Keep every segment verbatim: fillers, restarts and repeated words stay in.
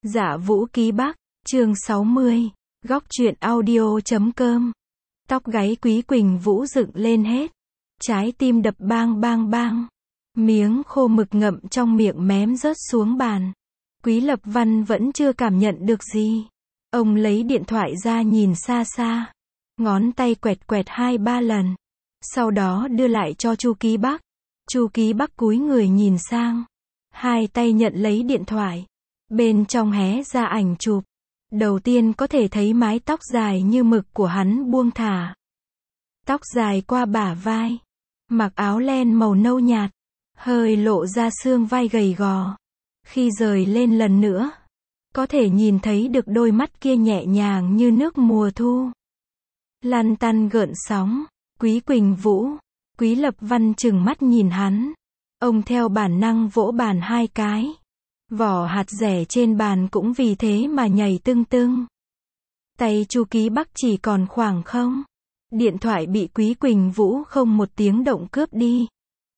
Dạ Vũ Ký Bắc, chương sáu mươi, góc truyện audio chấm com. Tóc gáy Quý Quỳnh Vũ dựng lên hết. Trái tim đập bang bang bang. Miếng khô mực ngậm trong miệng mém rớt xuống bàn. Quý Lập Văn vẫn chưa cảm nhận được gì. Ông lấy điện thoại ra nhìn xa xa. Ngón tay quẹt quẹt hai ba lần. Sau đó đưa lại cho Chu Ký Bắc. Chu Ký Bắc cúi người nhìn sang. Hai tay nhận lấy điện thoại. Bên trong hé ra ảnh chụp. Đầu tiên có thể thấy mái tóc dài như mực của hắn buông thả. Tóc dài qua bả vai. Mặc áo len màu nâu nhạt. Hơi lộ ra xương vai gầy gò. Khi rời lên lần nữa, có thể nhìn thấy được đôi mắt kia nhẹ nhàng như nước mùa thu. Lăn tăn gợn sóng. Quý Quỳnh Vũ. Quý Lập Văn trừng mắt nhìn hắn. Ông theo bản năng vỗ bàn hai cái. Vỏ hạt dẻ trên bàn cũng vì thế mà nhảy tưng tưng. Tay Chu Ký Bắc chỉ còn khoảng không. Điện thoại bị Quý Quỳnh Vũ không một tiếng động cướp đi.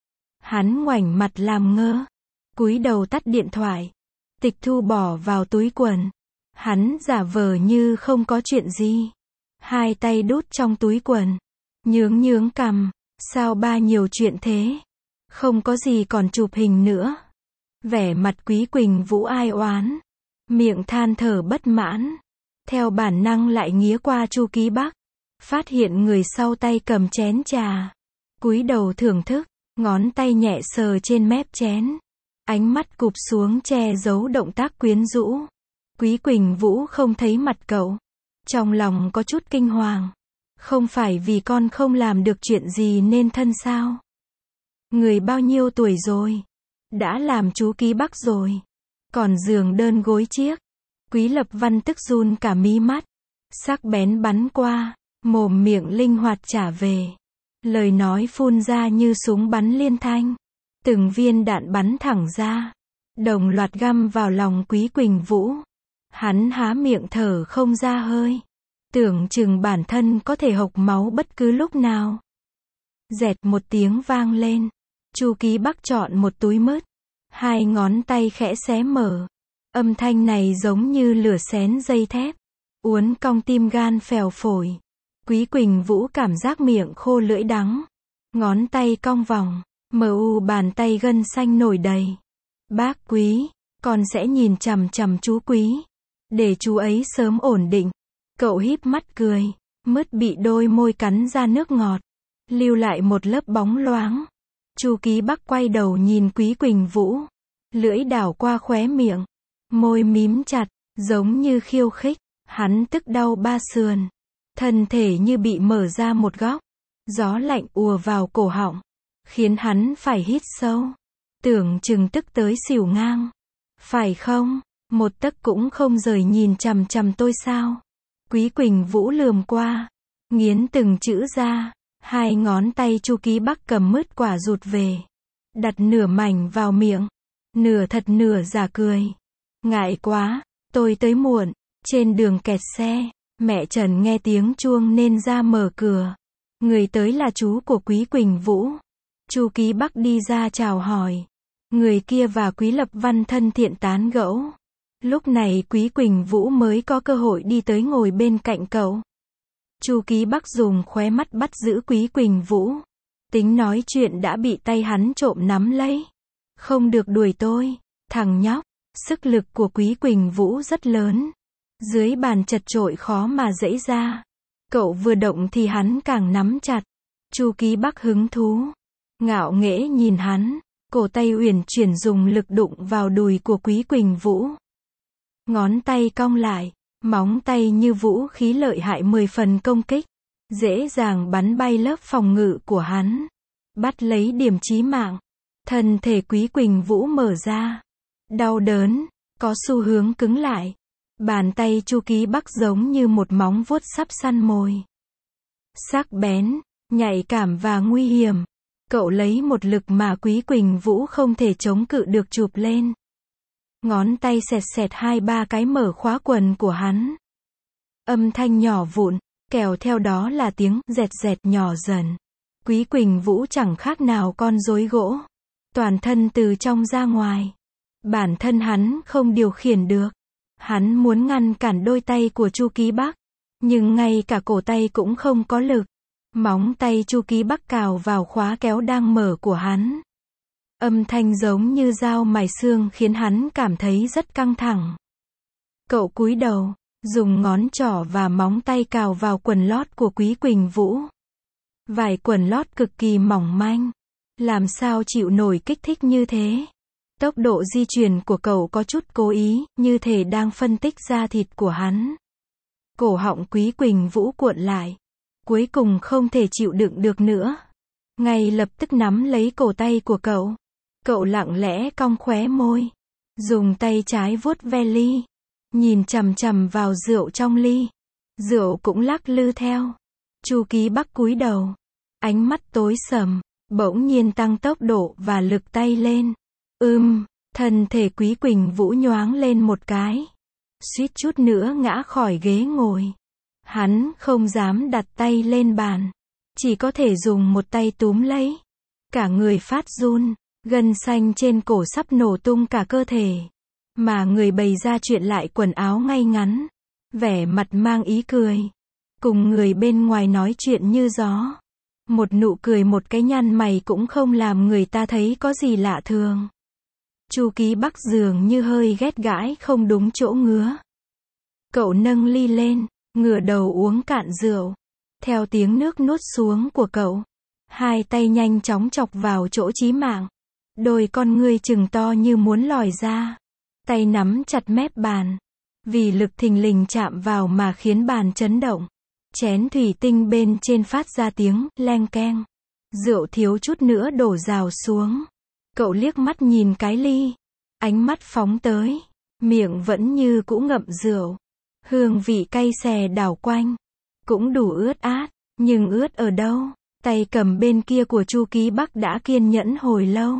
Hắn ngoảnh mặt làm ngơ. Cúi đầu tắt điện thoại. Tịch thu bỏ vào túi quần. Hắn giả vờ như không có chuyện gì. Hai tay đút trong túi quần. Nhướng nhướng cằm. Sao ba nhiều chuyện thế? Không có gì còn chụp hình nữa. Vẻ mặt Quý Quỳnh Vũ ai oán. Miệng than thở bất mãn. Theo bản năng lại nghía qua Chu Ký Bắc. Phát hiện người sau tay cầm chén trà. Cúi đầu thưởng thức. Ngón tay nhẹ sờ trên mép chén. Ánh mắt cụp xuống che giấu động tác quyến rũ. Quý Quỳnh Vũ không thấy mặt cậu. Trong lòng có chút kinh hoàng. Không phải vì con không làm được chuyện gì nên thân sao? Người bao nhiêu tuổi rồi? Đã làm chú Ký Bắc rồi. Còn giường đơn gối chiếc. Quý Lập Văn tức run cả mí mắt. Sắc bén bắn qua. Mồm miệng linh hoạt trả về. Lời nói phun ra như súng bắn liên thanh. Từng viên đạn bắn thẳng ra. Đồng loạt găm vào lòng Quý Quỳnh Vũ. Hắn há miệng thở không ra hơi. Tưởng chừng bản thân có thể hộc máu bất cứ lúc nào. Dẹt một tiếng vang lên. Chu Ký Bắc chọn một túi mứt. Hai ngón tay khẽ xé mở. Âm thanh này giống như lửa xén dây thép. Uốn cong tim gan phèo phổi. Quý Quỳnh Vũ cảm giác miệng khô lưỡi đắng. Ngón tay cong vòng. Mờ u bàn tay gân xanh nổi đầy. Bác Quý, con sẽ nhìn chằm chằm chú Quý. Để chú ấy sớm ổn định. Cậu híp mắt cười. Mứt bị đôi môi cắn ra nước ngọt. Lưu lại một lớp bóng loáng. Chu Ký Bắc quay đầu nhìn Quý Quỳnh Vũ. Lưỡi đảo qua khóe miệng. Môi mím chặt, giống như khiêu khích. Hắn tức đau ba sườn. Thân thể như bị mở ra một góc. Gió lạnh ùa vào cổ họng. Khiến hắn phải hít sâu. Tưởng chừng tức tới xỉu ngang. Phải không? Một tấc cũng không rời nhìn chằm chằm tôi sao? Quý Quỳnh Vũ lườm qua. Nghiến từng chữ ra. Hai ngón tay Chu Ký Bắc cầm mứt quả rụt về. Đặt nửa mảnh vào miệng. Nửa thật nửa giả cười. Ngại quá, tôi tới muộn. Trên đường kẹt xe. Mẹ Trần nghe tiếng chuông nên ra mở cửa. Người tới là chú của Quý Quỳnh Vũ. Chu Ký Bắc đi ra chào hỏi. Người kia và Quý Lập Văn thân thiện tán gẫu. Lúc này Quý Quỳnh Vũ mới có cơ hội đi tới ngồi bên cạnh cậu. Chu Ký Bắc dùng khóe mắt bắt giữ Quý Quỳnh Vũ. Tính nói chuyện đã bị tay hắn trộm nắm lấy. Không được đuổi tôi, thằng nhóc. Sức lực của Quý Quỳnh Vũ rất lớn. Dưới bàn chật chội khó mà giãy ra. Cậu vừa động thì hắn càng nắm chặt. Chu Ký Bắc hứng thú. Ngạo nghễ nhìn hắn. Cổ tay uyển chuyển dùng lực đụng vào đùi của Quý Quỳnh Vũ. Ngón tay cong lại. Móng tay như vũ khí lợi hại mười phần công kích. Dễ dàng bắn bay lớp phòng ngự của hắn. Bắt lấy điểm chí mạng. Thân thể Quý Quỳnh Vũ mở ra. Đau đớn. Có xu hướng cứng lại. Bàn tay Chu Ký Bắc giống như một móng vuốt sắp săn mồi. Sắc bén, nhạy cảm và nguy hiểm. Cậu lấy một lực mà Quý Quỳnh Vũ không thể chống cự được chụp lên. Ngón tay xẹt xẹt hai ba cái mở khóa quần của hắn. Âm thanh nhỏ vụn, kèo theo đó là tiếng dẹt dẹt nhỏ dần. Quý Quỳnh Vũ chẳng khác nào con rối gỗ. Toàn thân từ trong ra ngoài. Bản thân hắn không điều khiển được. Hắn muốn ngăn cản đôi tay của Chu Ký Bắc, nhưng ngay cả cổ tay cũng không có lực. Móng tay Chu Ký Bắc cào vào khóa kéo đang mở của hắn. Âm thanh giống như dao mài xương khiến hắn cảm thấy rất căng thẳng. Cậu cúi đầu, dùng ngón trỏ và móng tay cào vào quần lót của Quý Quỳnh Vũ. Vải quần lót cực kỳ mỏng manh. Làm sao chịu nổi kích thích như thế? Tốc độ di chuyển của cậu có chút cố ý, như thể đang phân tích da thịt của hắn. Cổ họng Quý Quỳnh Vũ cuộn lại. Cuối cùng không thể chịu đựng được nữa. Ngay lập tức nắm lấy cổ tay của cậu. Cậu lặng lẽ cong khóe môi. Dùng tay trái vuốt ve ly. Nhìn chằm chằm vào rượu trong ly. Rượu cũng lắc lư theo. Chu Ký Bắc cúi đầu. Ánh mắt tối sầm. Bỗng nhiên tăng tốc độ và lực tay lên. Ưm, thân thể Quý Quỳnh Vũ nhoáng lên một cái. Suýt chút nữa ngã khỏi ghế ngồi. Hắn không dám đặt tay lên bàn. Chỉ có thể dùng một tay túm lấy. Cả người phát run. Gân xanh trên cổ sắp nổ tung cả cơ thể. Mà người bày ra chuyện lại quần áo ngay ngắn. Vẻ mặt mang ý cười. Cùng người bên ngoài nói chuyện như gió. Một nụ cười một cái nhăn mày cũng không làm người ta thấy có gì lạ thường. Chu Ký Bắc dường như hơi ghét gãi không đúng chỗ ngứa. Cậu nâng ly lên, ngửa đầu uống cạn rượu. Theo tiếng nước nuốt xuống của cậu, hai tay nhanh chóng chọc vào chỗ chí mạng. Đôi con ngươi trừng to như muốn lòi ra. Tay nắm chặt mép bàn. Vì lực thình lình chạm vào mà khiến bàn chấn động. Chén thủy tinh bên trên phát ra tiếng leng keng. Rượu thiếu chút nữa đổ rào xuống. Cậu liếc mắt nhìn cái ly. Ánh mắt phóng tới. Miệng vẫn như cũ ngậm rượu. Hương vị cay xè đảo quanh. Cũng đủ ướt át. Nhưng ướt ở đâu? Tay cầm bên kia của Chu Ký Bắc đã kiên nhẫn hồi lâu.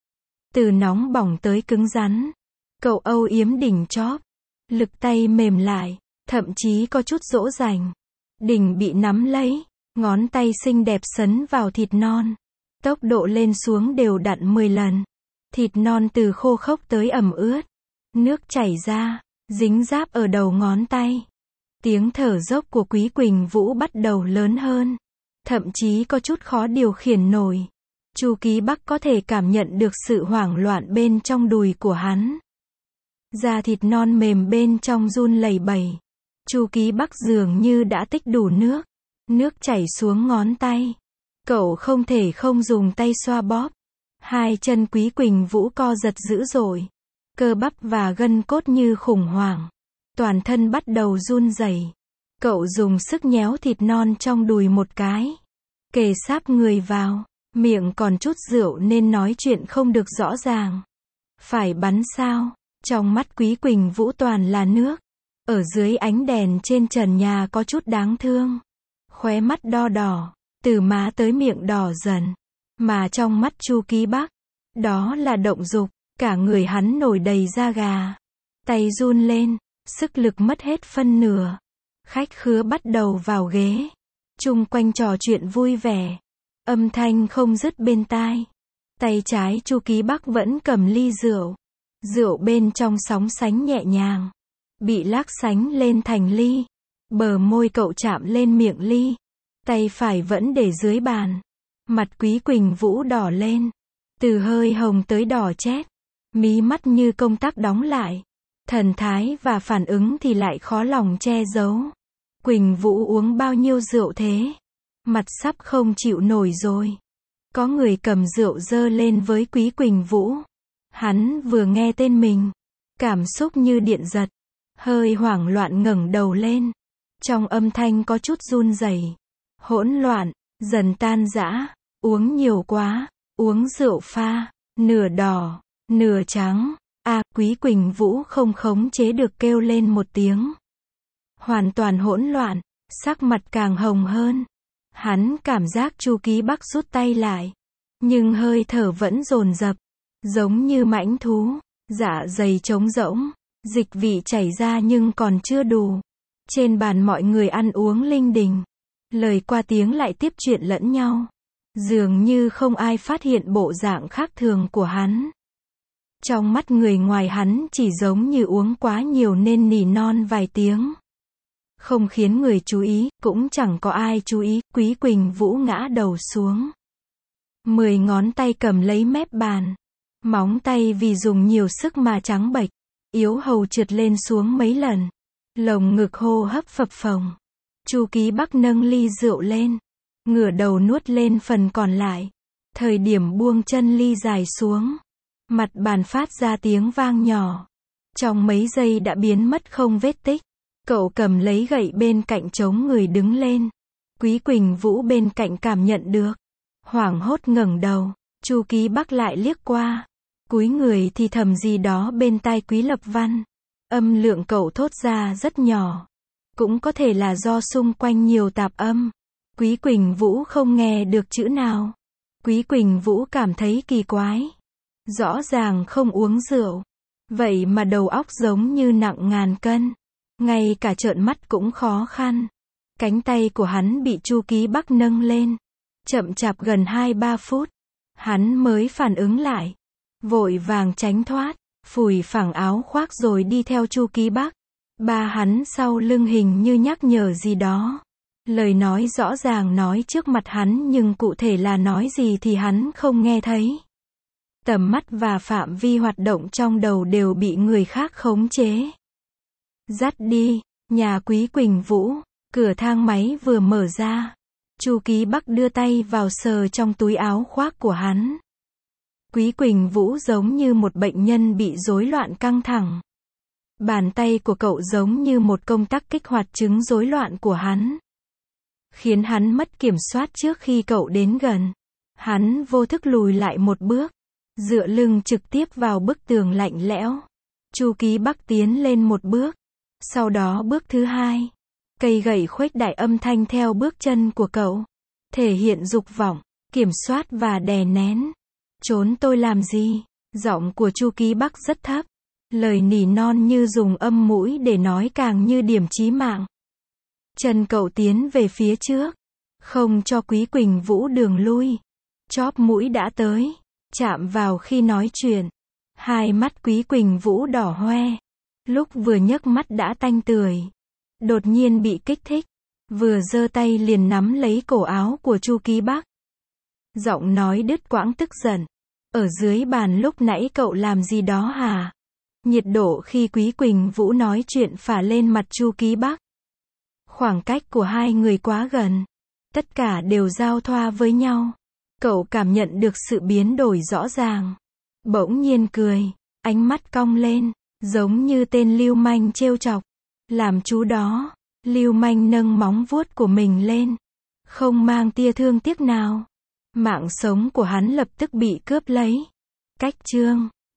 Từ nóng bỏng tới cứng rắn. Cậu âu yếm đỉnh chóp. Lực tay mềm lại. Thậm chí có chút dỗ dành. Đỉnh bị nắm lấy. Ngón tay xinh đẹp sấn vào thịt non. Tốc độ lên xuống đều đặn mười lần. Thịt non từ khô khốc tới ẩm ướt. Nước chảy ra. Dính ráp ở đầu ngón tay. Tiếng thở dốc của Quý Quỳnh Vũ bắt đầu lớn hơn. Thậm chí có chút khó điều khiển nổi. Chu Ký Bắc có thể cảm nhận được sự hoảng loạn bên trong đùi của hắn. Da thịt non mềm bên trong run lẩy bẩy. Chu Ký Bắc dường như đã tích đủ nước. Nước chảy xuống ngón tay. Cậu không thể không dùng tay xoa bóp. Hai chân Quý Quỳnh Vũ co giật dữ dội. Cơ bắp và gân cốt như khủng hoảng. Toàn thân bắt đầu run rẩy. Cậu dùng sức nhéo thịt non trong đùi một cái. Kề sát người vào. Miệng còn chút rượu nên nói chuyện không được rõ ràng. Phải bắn sao? Trong mắt Quý Quỳnh Vũ toàn là nước. Ở dưới ánh đèn trên trần nhà có chút đáng thương. Khóe mắt đo đỏ. Từ má tới miệng đỏ dần. Mà trong mắt Chu Ký Bắc, đó là động dục. Cả người hắn nổi đầy da gà. Tay run lên. Sức lực mất hết phân nửa. Khách khứa bắt đầu vào ghế. Chung quanh trò chuyện vui vẻ. Âm thanh không dứt bên tai. Tay trái Chu Ký Bắc vẫn cầm ly rượu. Rượu bên trong sóng sánh nhẹ nhàng. Bị lắc sánh lên thành ly. Bờ môi cậu chạm lên miệng ly. Tay phải vẫn để dưới bàn. Mặt Quý Quỳnh Vũ đỏ lên. Từ hơi hồng tới đỏ chét. Mí mắt như công tắc đóng lại. Thần thái và phản ứng thì lại khó lòng che giấu. Quỳnh Vũ uống bao nhiêu rượu thế? Mặt sắp không chịu nổi rồi. Có người cầm rượu dơ lên với Quý Quỳnh Vũ. Hắn vừa nghe tên mình. Cảm xúc như điện giật. Hơi hoảng loạn ngẩng đầu lên. Trong âm thanh có chút run rẩy. Hỗn loạn, dần tan rã. Uống nhiều quá. Uống rượu pha. Nửa đỏ, nửa trắng. À, Quý Quỳnh Vũ không khống chế được kêu lên một tiếng. Hoàn toàn hỗn loạn. Sắc mặt càng hồng hơn. Hắn cảm giác Chu Ký Bắc rút tay lại. Nhưng hơi thở vẫn dồn dập. Giống như mãnh thú. Dạ dày trống rỗng. Dịch vị chảy ra nhưng còn chưa đủ. Trên bàn mọi người ăn uống linh đình. Lời qua tiếng lại tiếp chuyện lẫn nhau. Dường như không ai phát hiện bộ dạng khác thường của hắn. Trong mắt người ngoài hắn chỉ giống như uống quá nhiều nên nỉ non vài tiếng. Không khiến người chú ý, cũng chẳng có ai chú ý, Quý Quỳnh Vũ ngã đầu xuống. Mười ngón tay cầm lấy mép bàn. Móng tay vì dùng nhiều sức mà trắng bệch, yếu hầu trượt lên xuống mấy lần. Lồng ngực hô hấp phập phồng. Chu Ký Bắc nâng ly rượu lên, ngửa đầu nuốt lên phần còn lại. Thời điểm buông chân ly dài xuống, mặt bàn phát ra tiếng vang nhỏ. Trong mấy giây đã biến mất không vết tích. Cậu cầm lấy gậy bên cạnh chống người đứng lên. Quý Quỳnh Vũ bên cạnh cảm nhận được, hoảng hốt ngẩng đầu. Chu Ký Bắc lại liếc qua, cúi người thì thầm gì đó bên tai Quý Lập Văn. Âm lượng cậu thốt ra rất nhỏ, cũng có thể là do xung quanh nhiều tạp âm. Quý Quỳnh Vũ không nghe được chữ nào. Quý Quỳnh Vũ cảm thấy kỳ quái. Rõ ràng không uống rượu, vậy mà đầu óc giống như nặng ngàn cân. Ngay cả trợn mắt cũng khó khăn. Cánh tay của hắn bị Chu Ký Bắc nâng lên. Chậm chạp gần hai ba phút, hắn mới phản ứng lại. Vội vàng tránh thoát, phủi phẳng áo khoác rồi đi theo Chu Ký Bắc. Ba hắn sau lưng hình như nhắc nhở gì đó. Lời nói rõ ràng nói trước mặt hắn nhưng cụ thể là nói gì thì hắn không nghe thấy. Tầm mắt và phạm vi hoạt động trong đầu đều bị người khác khống chế. Dắt đi, nhà Quý Quỳnh Vũ, cửa thang máy vừa mở ra. Chu Ký Bắc đưa tay vào sờ trong túi áo khoác của hắn. Quý Quỳnh Vũ giống như một bệnh nhân bị rối loạn căng thẳng. Bàn tay của cậu giống như một công tắc kích hoạt chứng rối loạn của hắn, khiến hắn mất kiểm soát trước khi cậu đến gần. Hắn vô thức lùi lại một bước, dựa lưng trực tiếp vào bức tường lạnh lẽo. Chu Ký Bắc tiến lên một bước, sau đó bước thứ hai. Cây gậy khuếch đại âm thanh theo bước chân của cậu, thể hiện dục vọng, kiểm soát và đè nén. Trốn tôi làm gì? Giọng của Chu Ký Bắc rất thấp, lời nỉ non như dùng âm mũi để nói càng như điểm chí mạng. Chân cậu tiến về phía trước, không cho Quý Quỳnh Vũ đường lui. Chóp mũi đã tới, chạm vào khi nói chuyện. Hai mắt Quý Quỳnh Vũ đỏ hoe, lúc vừa nhấc mắt đã tanh tưởi. Đột nhiên bị kích thích, vừa giơ tay liền nắm lấy cổ áo của Chu Ký Bắc. Giọng nói đứt quãng tức giận. Ở dưới bàn lúc nãy cậu làm gì đó hả? Nhiệt độ khi Quý Quỳnh Vũ nói chuyện phả lên mặt Chu Ký Bắc. Khoảng cách của hai người quá gần. Tất cả đều giao thoa với nhau. Cậu cảm nhận được sự biến đổi rõ ràng. Bỗng nhiên cười, ánh mắt cong lên, giống như tên lưu manh trêu chọc. Làm chú đó, lưu manh nâng móng vuốt của mình lên, không mang tia thương tiếc nào. Mạng sống của hắn lập tức bị cướp lấy. Cách chương